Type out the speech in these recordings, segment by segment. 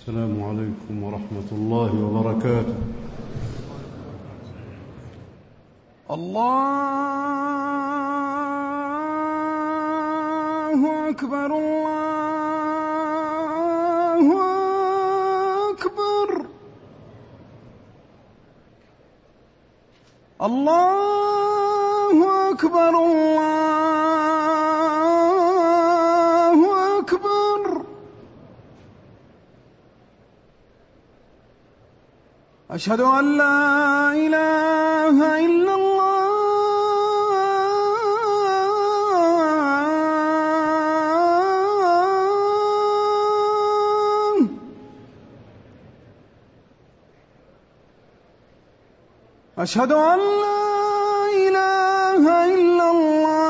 السلام عليكم ورحمة الله وبركاته. الله أكبر الله أكبر الله أكبر الله أكبر. أشهد أن لا إله إلا الله أشهد أن لا إله إلا الله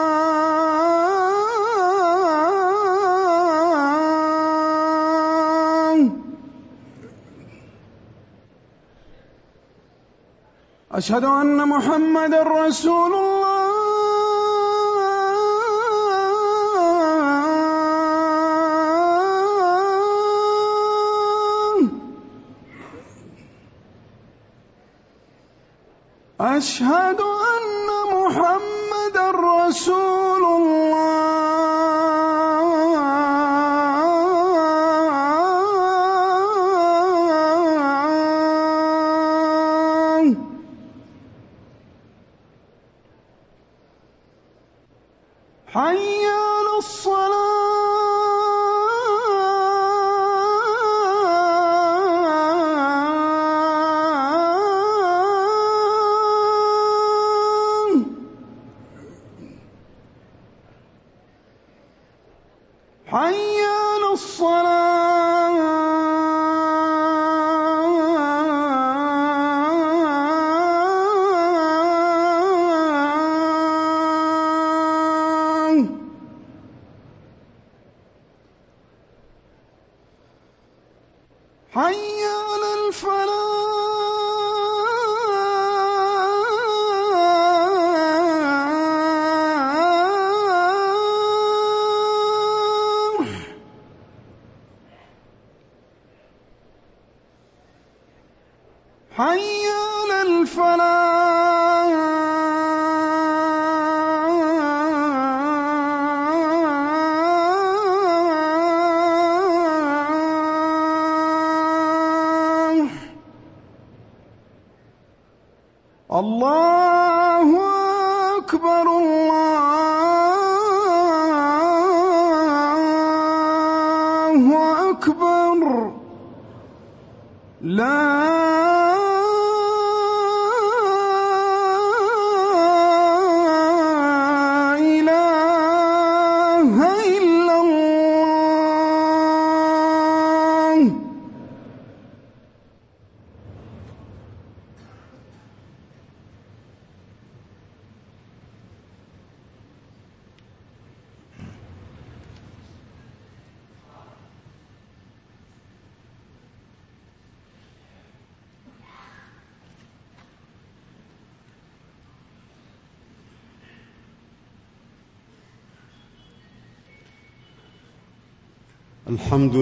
أشهد أن محمدًا رسول الله أشهد أن محمدًا رسول الله حي على الصلاة حي على حي على الفلاح حي على الله أكبر الله أكبر. لا إله إلا الله. الحمد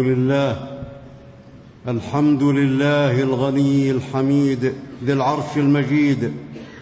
لله الغني الحميد ذي العرش المجيد.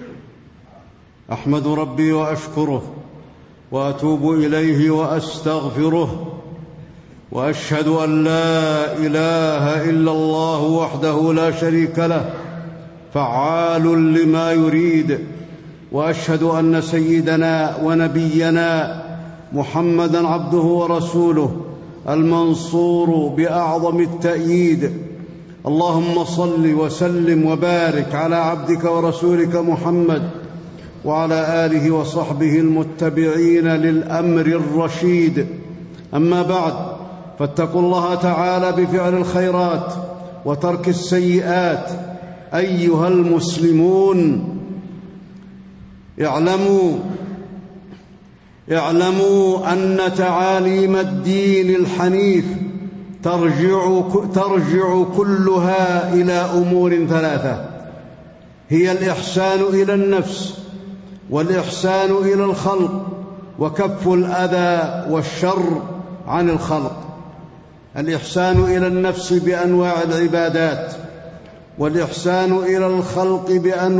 أحمد ربي وأشكره وأتوب إليه وأستغفره، وأشهد أن لا إله إلا الله وحده لا شريك له فعال لما يريد، وأشهد أن سيدنا ونبينا محمدًا عبده ورسوله المنصور بأعظم التأييد. اللهم صل وسلم وبارك على عبدك ورسولك محمد وعلى آله وصحبه المتبعين للأمر الرشيد. أما بعد، فاتقوا الله تعالى بفعل الخيرات وترك السيئات. أيها المسلمون، اعلموا أن تعاليم الدين الحنيف ترجع كلها إلى أمور ثلاثة: هي الإحسان إلى النفس، والإحسان إلى الخلق، وكف الأذى والشر عن الخلق. الإحسان إلى النفس بأنواع العبادات، والإحسان إلى الخلق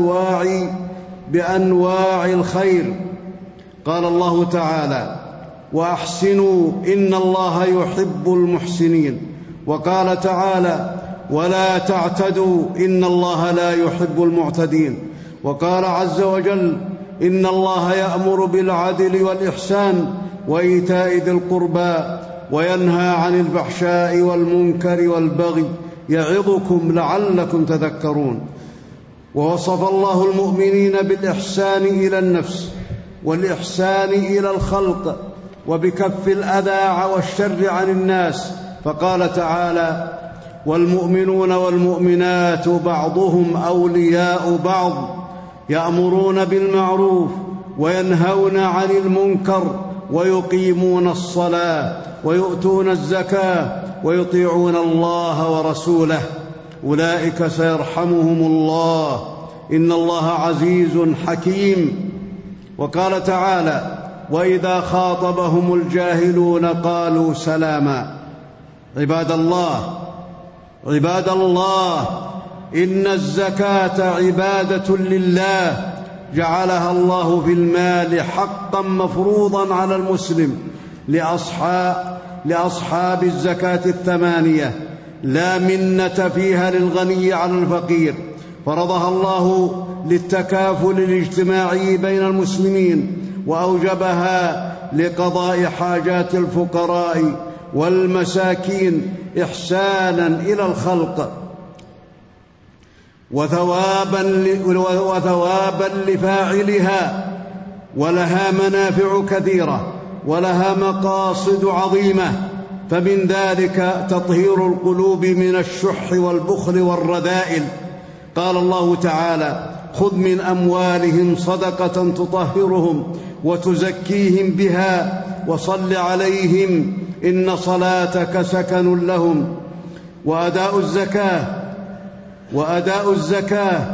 بأنواع الخير. قال الله تعالى: وأحسنوا إن الله يحب المحسنين. وقال تعالى: ولا تعتدوا إن الله لا يحب المعتدين. وقال عز وجل: إن الله يأمر بالعدل والإحسان وإيتاء ذي القربى وينهى عن الفحشاء والمنكر والبغي يعظكم لعلكم تذكرون. ووصف الله المؤمنين بالإحسان إلى النفس والإحسان إلى الخلق وبكف الأذى والشر عن الناس، فقال تعالى: والمؤمنون والمؤمنات بعضهم أولياء بعض يأمرون بالمعروف وينهون عن المنكر ويقيمون الصلاة ويؤتون الزكاة ويطيعون الله ورسوله أولئك سيرحمهم الله إن الله عزيز حكيم. وقال تعالى: وإذا خاطبهم الجاهلون قالوا سلاما. عباد الله، إن الزكاة عبادة لله جعلها الله في المال حقا مفروضا على المسلم لأصحاب الزكاة الثمانية، لا منة فيها للغني على الفقير، فرضها الله للتكافل الاجتماعي بين المسلمين، وأوجبها لقضاء حاجات الفقراء والمساكين إحسانا إلى الخلق وثوابا لفاعلها، ولها منافع كثيرة ولها مقاصد عظيمة، فمن ذلك تطهير القلوب من الشح والبخل والرذائل. قال الله تعالى: خذ من أموالهم صدقة تطهرهم وتزكيهم بها وصل عليهم إن صلاتك سكن لهم. وأداء الزكاة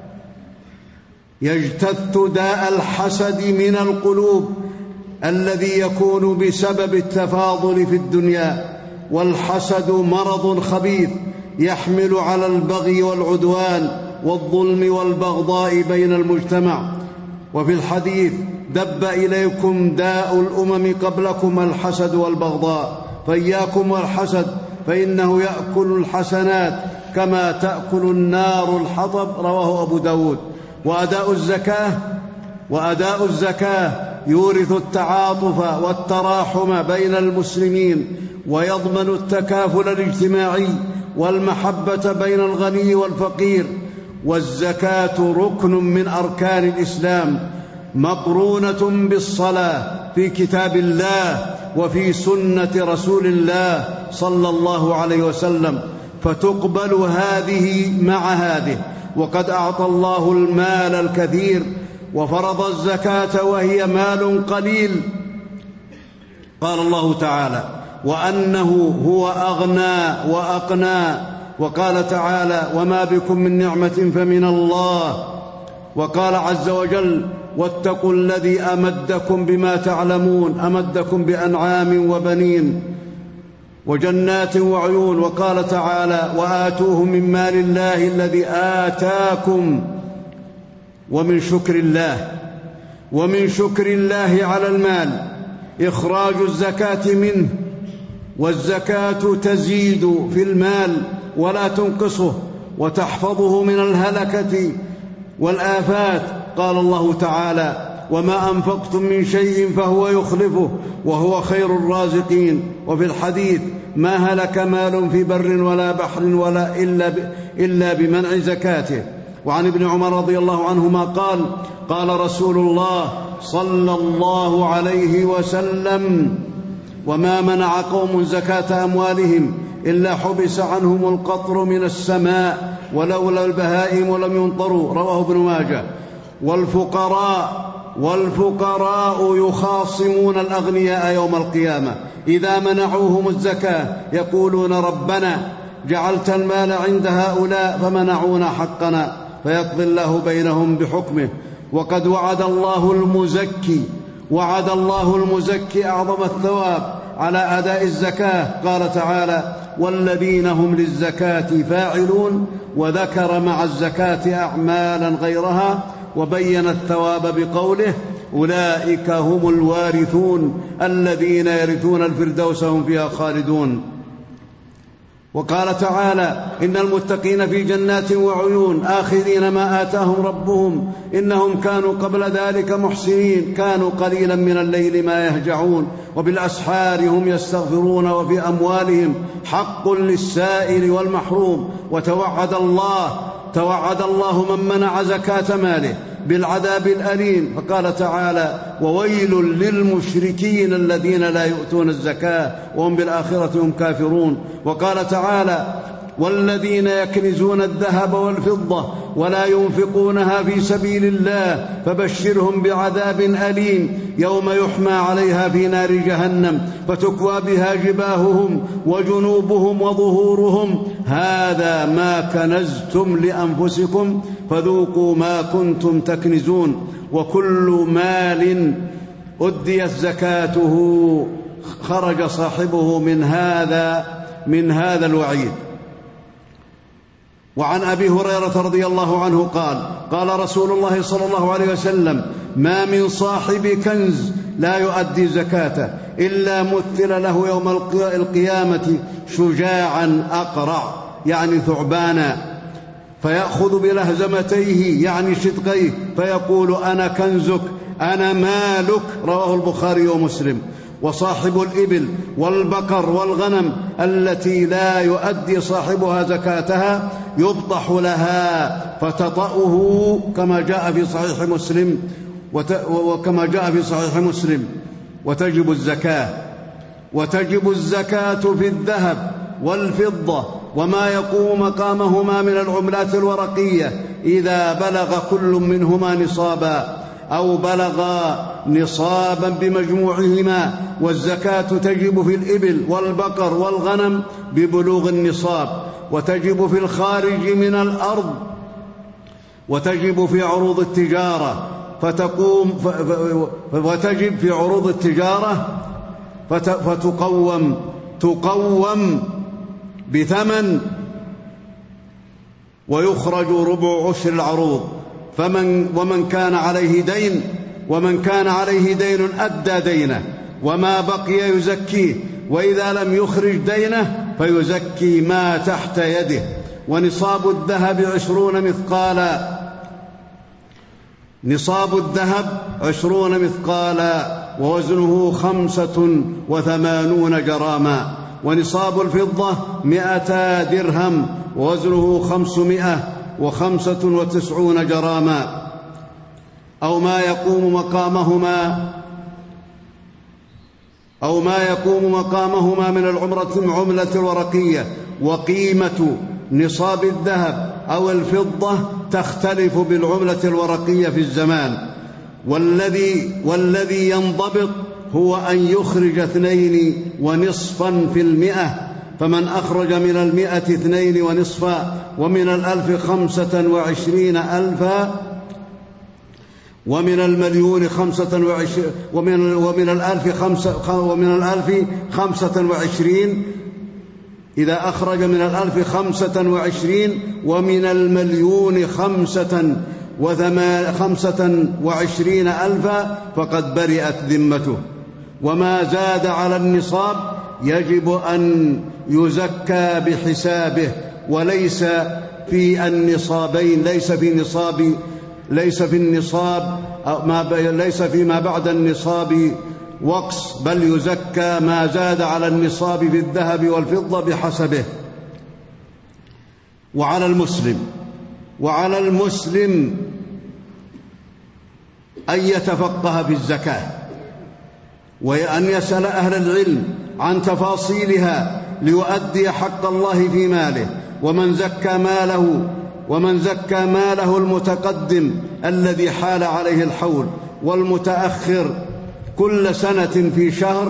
يجتث داء الحسد من القلوب الذي يكون بسبب التفاضل في الدنيا، والحسد مرض خبيث يحمل على البغي والعدوان والظلم والبغضاء بين المجتمع. وفي الحديث: دب إليكم داء الأمم قبلكم الحسد والبغضاء، فإياكم والحسد فإنه يأكل الحسنات كما تأكل النار الحطب. رواه أبو داود. وأداء الزكاة يورث التعاطف والتراحم بين المسلمين، ويضمن التكافل الاجتماعي والمحبة بين الغني والفقير. والزكاة ركن من أركان الإسلام، مقرونة بالصلاة في كتاب الله وفي سنة رسول الله صلى الله عليه وسلم، فتقبل هذه مع هذه. وقد أعطى الله المال الكثير وفرض الزكاة وهي مال قليل. قال الله تعالى: وأنه هو أغنى وأقنى. وقال تعالى: وما بكم من نعمة فمن الله. وقال عز وجل: واتقوا الذي أمدكم بما تعلمون، أمدكم بأنعام وبنين وجنات وعيون. وقال تعالى: وآتوهم من مال الله الذي آتاكم. ومن شكر الله على المال إخراج الزكاة منه، والزكاة تزيد في المال ولا تنقصه، وتحفظه من الهلكة والآفات. قال الله تعالى: وما أنفقتم من شيء فهو يخلفه وهو خير الرازقين. وفي الحديث: ما هلك مال في بر ولا بحر إلا بمنع زكاته. وعن ابن عمر رضي الله عنهما قال: قال رسول الله صلى الله عليه وسلم: وما منع قوم زكاة أموالهم إلا حبس عنهم القطر من السماء ولولا البهائم لم ينطروا. رواه ابن ماجه. والفقراء يخاصمون الأغنياء يوم القيامة إذا منعوهم الزكاة، يقولون: ربنا جعلت المال عند هؤلاء فمنعونا حقنا، فيقضي الله بينهم بحكمه. وقد وعد الله المزكي أعظم الثواب على أداء الزكاة. قال تعالى: والذين هم للزكاة فاعلون، وذكر مع الزكاة أعمالا غيرها وبين الثواب بقوله: أولئك هم الوارثون الذين يرثون الفردوس هم فيها خالدون. وقال تعالى: إن المتقين في جنات وعيون آخذين ما آتاهم ربهم إنهم كانوا قبل ذلك محسنين، كانوا قليلا من الليل ما يهجعون وبالأسحار هم يستغفرون وفي أموالهم حق للسائل والمحروم. وتوعد الله من منع زكاة ماله بالعذاب الأليم، فقال تعالى: وويل للمشركين الذين لا يؤتون الزكاة وهم بالآخرة هم كافرون. وقال تعالى: والذين يكنزون الذهب والفضة ولا ينفقونها في سبيل الله فبشرهم بعذاب أليم يوم يحمى عليها في نار جهنم فتكوى بها جباههم وجنوبهم وظهورهم هذا ما كنزتم لأنفسكم فذوقوا ما كنتم تكنزون. وكل مال أديت زكاته خرج صاحبه من هذا الوعيد. وعن أبي هريرة رضي الله عنه قال: قال رسول الله صلى الله عليه وسلم: ما من صاحب كنز لا يؤدي زكاته إلا مثل له يوم القيامة شجاعا أقرع، يعني ثعبانا، فيأخذ بلهزمتيه، يعني شدقيه، فيقول: أنا كنزك، أنا مالك. رواه البخاري ومسلم. وصاحب الإبل والبقر والغنم التي لا يؤدي صاحبها زكاتها يبطح لها فتطأه كما جاء في صحيح مسلم وتجب الزكاة في الذهب والفضة وما يقوم مقامهما من العملات الورقية إذا بلغ كل منهما نصابا أو بلغا نصابا بمجموعهما. والزكاة تجب في الإبل والبقر والغنم ببلوغ النصاب، وتجب في الخارج من الأرض، وتجب في عروض التجارة وتجب في عروض التجارة تقوم بثمن ويخرج ربع عشر العروض. ومن كان عليه دين أدى دينه وما بقي يزكيه، وإذا لم يخرج دينه فيزكي ما تحت يده. ونصاب الذهب 20 مثقالا ووزنه 85 جراما. ونصاب الفضة 200 درهم ووزنه 595 جراما، أو ما يقوم مقامهما من العملة الورقية. وقيمة نصاب الذهب أو الفضة تختلف بالعملة الورقية في الزمان. والذي ينضبط هو أن يخرج 2.5 في المئة، فمن أخرج من 100 2.5 ومن 1,000 25,000 ومن المليون 25 ومن 1,025 إذا أخرج من 1,025 ومن المليون 25,000 فقد برئت ذمته. وما زاد على النصاب يجب أن يزكى بحسابه، وليس في النصابين، ليس فيما بعد النصاب وقص، بل يزكى ما زاد على النصاب في الذهب والفضة بحسبه. وعلى المسلم أن يتفقه في الزكاة، وأن يسأل أهل العلم عن تفاصيلها ليؤدي حق الله في ماله. ومن زكى ماله المتقدم الذي حال عليه الحول والمتأخر كل سنة في شهر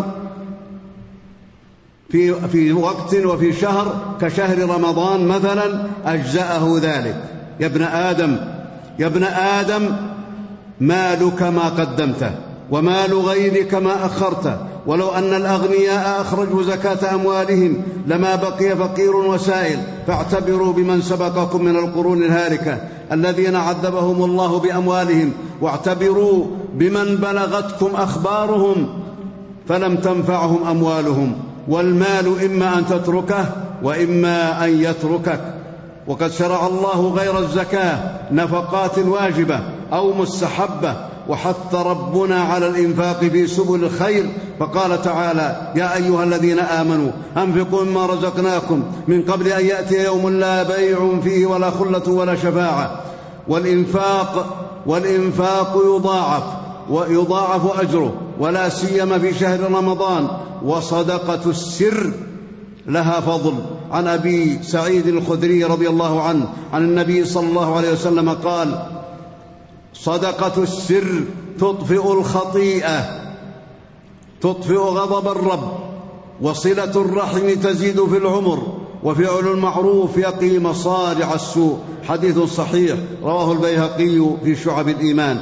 في وقت وفي شهر كشهر رمضان مثلا أجزأه ذلك. يا ابن آدم مالك ما قدمته ومال غيرك ما أخرته ولو أن الأغنياء أخرجوا زكاة أموالهم لما بقي فقير وسائل، فاعتبروا بمن سبقكم من القرون الهالكة الذين عذبهم الله بأموالهم، واعتبروا بمن بلغتكم أخبارهم فلم تنفعهم أموالهم. والمال إما أن تتركه وإما أن يتركك. وقد شرع الله غير الزكاة نفقات واجبة أو مستحبة، وحث ربنا على الإنفاق في سبل الخير، فقال تعالى: يا أيها الذين آمنوا أنفقوا مما رزقناكم من قبل أن يأتي يوم لا بيع فيه ولا خلة ولا شفاعة. والإنفاق يضاعف أجره، ولا سيما في شهر رمضان. وصدقة السر لها فضل. عن أبي سعيد الخدري رضي الله عنه عن النبي صلى الله عليه وسلم قال: صدقة السر تطفئ الخطيئة، تطفئ غضب الرب، وصلة الرحم تزيد في العمر، وفعل المعروف يقي مصارع السوء. حديث صحيح رواه البيهقي في شعب الإيمان.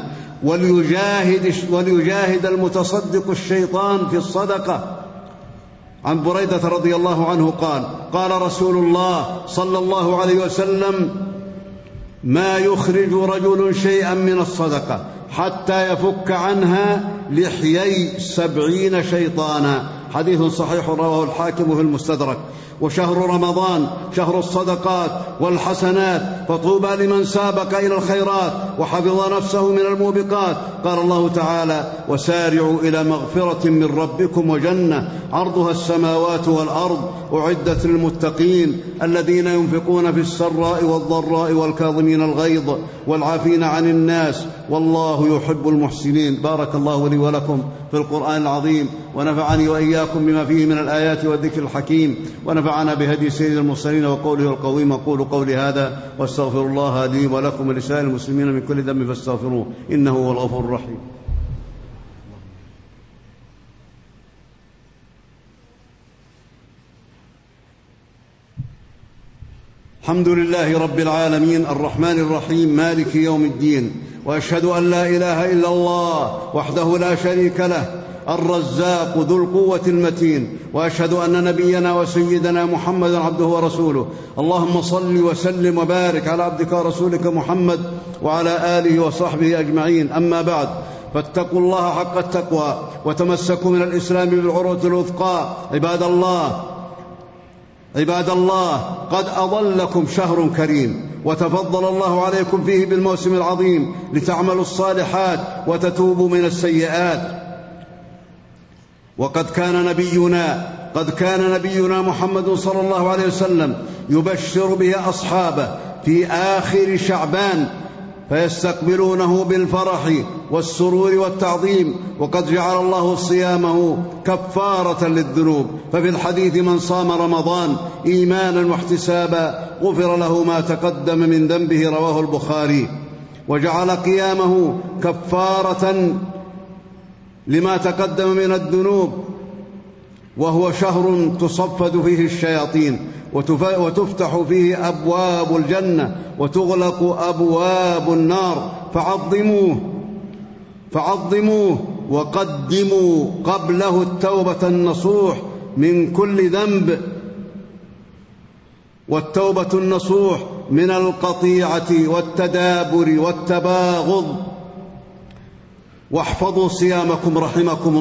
وليجاهد المتصدق الشيطان في الصدقة. عن بريدة رضي الله عنه قال: قال رسول الله صلى الله عليه وسلم: ما يخرج رجل شيئا من الصدقة حتى يفك عنها لحيي 70 شيطانا. حديث صحيح رواه الحاكم في المستدرك. وشهر رمضان شهر الصدقات والحسنات، فطوبى لمن سابق إلى الخيرات وحفظ نفسه من الموبقات. قال الله تعالى: وسارعوا إلى مغفرة من ربكم وجنة عرضها السماوات والأرض أعدت للمتقين الذين ينفقون في السراء والضراء والكاظمين الغيظ والعافين عن الناس والله يحب المحسنين. بارك الله لي ولكم في القرآن العظيم، ونفعني وإياكم بما فيه من الآيات والذكر الحكيم، ونفعنا بهدي سيد المرسلين وقوله القويم. أقول قولي هذا واستغفر الله لي ولكم ولسائر المسلمين من كل ذنب فاستغفروه إنه هو الغفور الرحيم. الحمد لله رب العالمين الرحمن الرحيم مالك يوم الدين، وأشهد أن لا إله إلا الله وحده لا شريك له الرزاق ذو القوة المتين، وأشهد أن نبينا وسيدنا محمدا عبده ورسوله. اللهم صل وسلم وبارك على عبدك ورسولك محمد وعلى آله وصحبه أجمعين. أما بعد، فاتقوا الله حق التقوى وتمسكوا من الإسلام بالعروة الوثقى. عباد الله، قد أظلكم شهر كريم، وتفضل الله عليكم فيه بالموسم العظيم لتعملوا الصالحات وتتوبوا من السيئات. وقد كان نبينا محمد صلى الله عليه وسلم يبشر به أصحابه في آخر شعبان فيستقبلونه بالفرح والسرور والتعظيم، وقد جعل الله صيامه كفارة للذنوب. ففي الحديث: من صام رمضان إيمانا واحتسابا غفر له ما تقدم من ذنبه، رواه البخاري. وجعل قيامه كفارة لما تقدم من الذنوب، وهو شهر تصفد فيه الشياطين وتفتح فيه أبواب الجنة وتغلق أبواب النار، فعظموه وقدموا قبله التوبة النصوح من كل ذنب، والتوبة النصوح من القطيعة والتدابر والتباغض. واحفظوا صيامكم رحمكم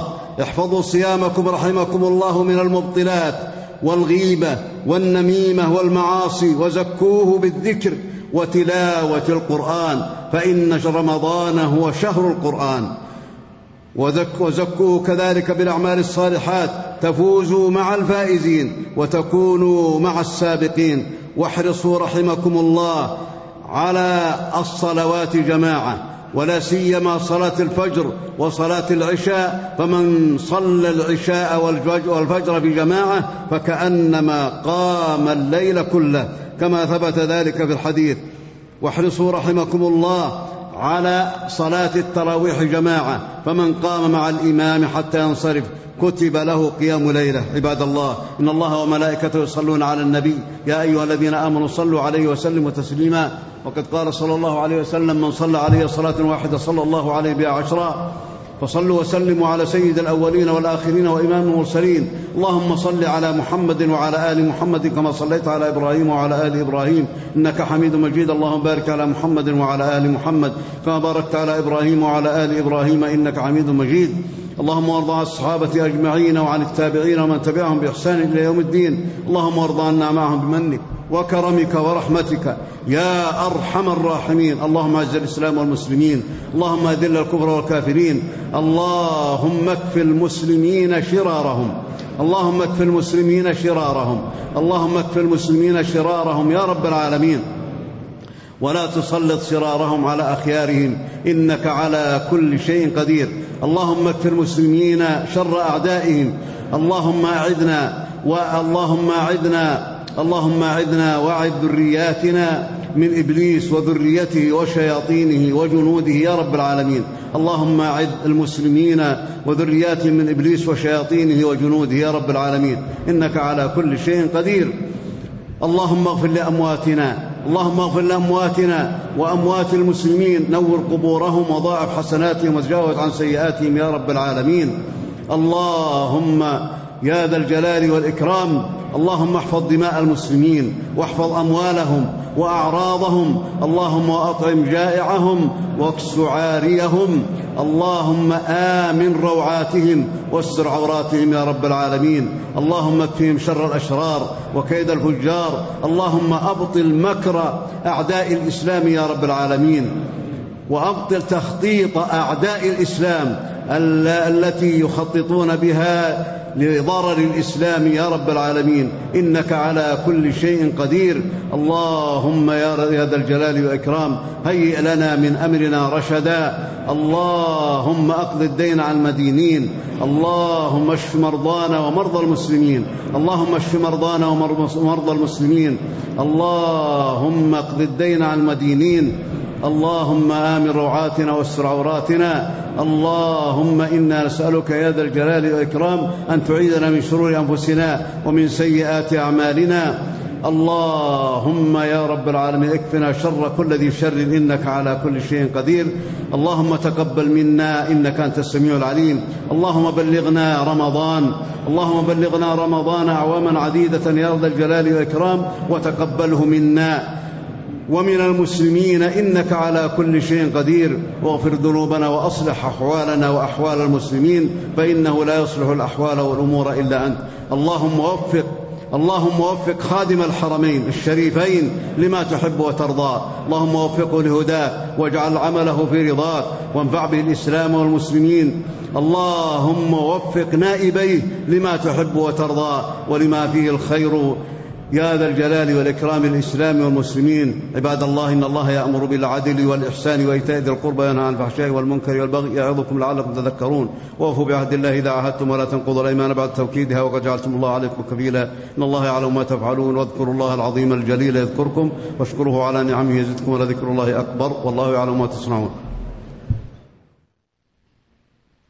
الله من المبطلات والغيبة والنميمة والمعاصي، وزكوه بالذكر وتلاوة القرآن، فإن رمضان هو شهر القرآن. وزكوه كذلك بالأعمال الصالحات تفوزوا مع الفائزين وتكونوا مع السابقين. واحرصوا رحمكم الله على الصلوات جماعة، ولا سيما صلاة الفجر وصلاة العشاء، فمن صلى العشاء والفجر في جماعة فكأنما قام الليل كله، كما ثبت ذلك في الحديث. واحرصوا رحمكم الله على صلاة التراويح جماعة، فمن قام مع الإمام حتى ينصرف كتب له قيام ليلة. عباد الله، إن الله وملائكته يصلون على النبي يا أيها الذين آمنوا صلوا عليه وسلموا تسليما. وقد قال صلى الله عليه وسلم: من صلى عليه صلاة واحدة صلى الله عليه بها 10. فصلوا وسلموا على سيد الأولين والآخرين وإمام المرسلين. اللهم صل على محمد وعلى آل محمد كما صليت على إبراهيم وعلى آل إبراهيم إنك حميد مجيد. اللهم بارك على محمد وعلى آل محمد كما باركت على إبراهيم وعلى آل إبراهيم إنك حميد مجيد. اللهم وارض عن الصحابة أجمعين وعن التابعين ومن تبعهم بإحسان إلى يوم الدين. اللهم وارض عنا معهم بمنك وكرمك ورحمتك يا أرحم الراحمين. اللهم اعز الإسلام والمسلمين، اللهم أذل الكفر والكافرين، اللهم اكف المسلمين شرارهم، اللهم اكف المسلمين شرارهم، اللهم اكف المسلمين شرارهم يا رب العالمين، ولا تسلط شرارهم على أخيارهم إنك على كل شيء قدير. اللهم اكف المسلمين شر أعدائهم. اللهم أعذنا وأعذ ذرياتنا من إبليس وذريته وشياطينه وجنوده يا رب العالمين. اللهم أعذ المسلمين وذرياتهم من إبليس وشياطينه وجنوده يا رب العالمين إنك على كل شيء قدير. اللهم اغفر لأمواتنا، اللهم اغفر لأمواتنا وأموات المسلمين، نور قبورهم وضاعف حسناتهم وتجاوز عن سيئاتهم يا رب العالمين. اللهم يا ذا الجلال والإكرام اللهم احفظ دماء المسلمين واحفظ أموالهم وأعراضهم. اللهم أطعم جائعهم واكس عاريهم. اللهم آمن روعاتهم واستر عوراتهم يا رب العالمين. اللهم اكفهم شر الأشرار وكيد الفجار. اللهم أبطل مكر أعداء الإسلام يا رب العالمين، وأبطل تخطيط أعداء الإسلام التي يخططون بها لضرر الإسلام يا رب العالمين إنك على كل شيء قدير. اللهم يا ذا الجلال والإكرام هيئ لنا من أمرنا رشدا. اللهم أقض الدين عن المدينين. اللهم اشف مرضانا ومرضى المسلمين. اللهم اشف مرضانا ومرضى المسلمين. اللهم اقض الدين عن المدينين. اللهم آمن روعاتنا واستر عوراتنا. اللهم إنا نسألك يا ذا الجلال والإكرام أن تعيذنا من شرور أنفسنا ومن سيئات أعمالنا. اللهم يا رب العالمين اكفنا شر كل ذي شر إنك على كل شيء قدير. اللهم تقبل منا إنك أنت السميع العليم. اللهم بلغنا رمضان، اللهم بلغنا رمضان أعواما عديدة يا ذا الجلال والإكرام، وتقبله منا ومن المسلمين إنك على كل شيء قدير. واغفر ذنوبنا وأصلح أحوالنا وأحوال المسلمين، فإنه لا يصلح الأحوال والأمور إلا أنت. اللهم وفق خادم الحرمين الشريفين لما تحب وترضى. اللهم وفقه لهداك واجعل عمله في رضاك وانفع به الإسلام والمسلمين. اللهم وفق نائبيه لما تحب وترضى ولما فيه الخير يا ذا الجلال والإكرام الإسلام والمسلمين. عباد الله، إن الله يأمر بالعدل والإحسان وإيتاء ذي القربى وينهى عن الفحشاء والمنكر والبغي يعظكم لعلكم تذكرون. وأوفوا بعهد الله إذا عاهدتم ولا تنقضوا الأيمان بعد توكيدها وقد جعلتم الله عليكم كفيلا. إن الله يعلم ما تفعلون. واذكروا الله العظيم الجليل يذكركم واشكروه على نعمه يزدكم ولذكر الله أكبر والله يعلم ما تصنعون.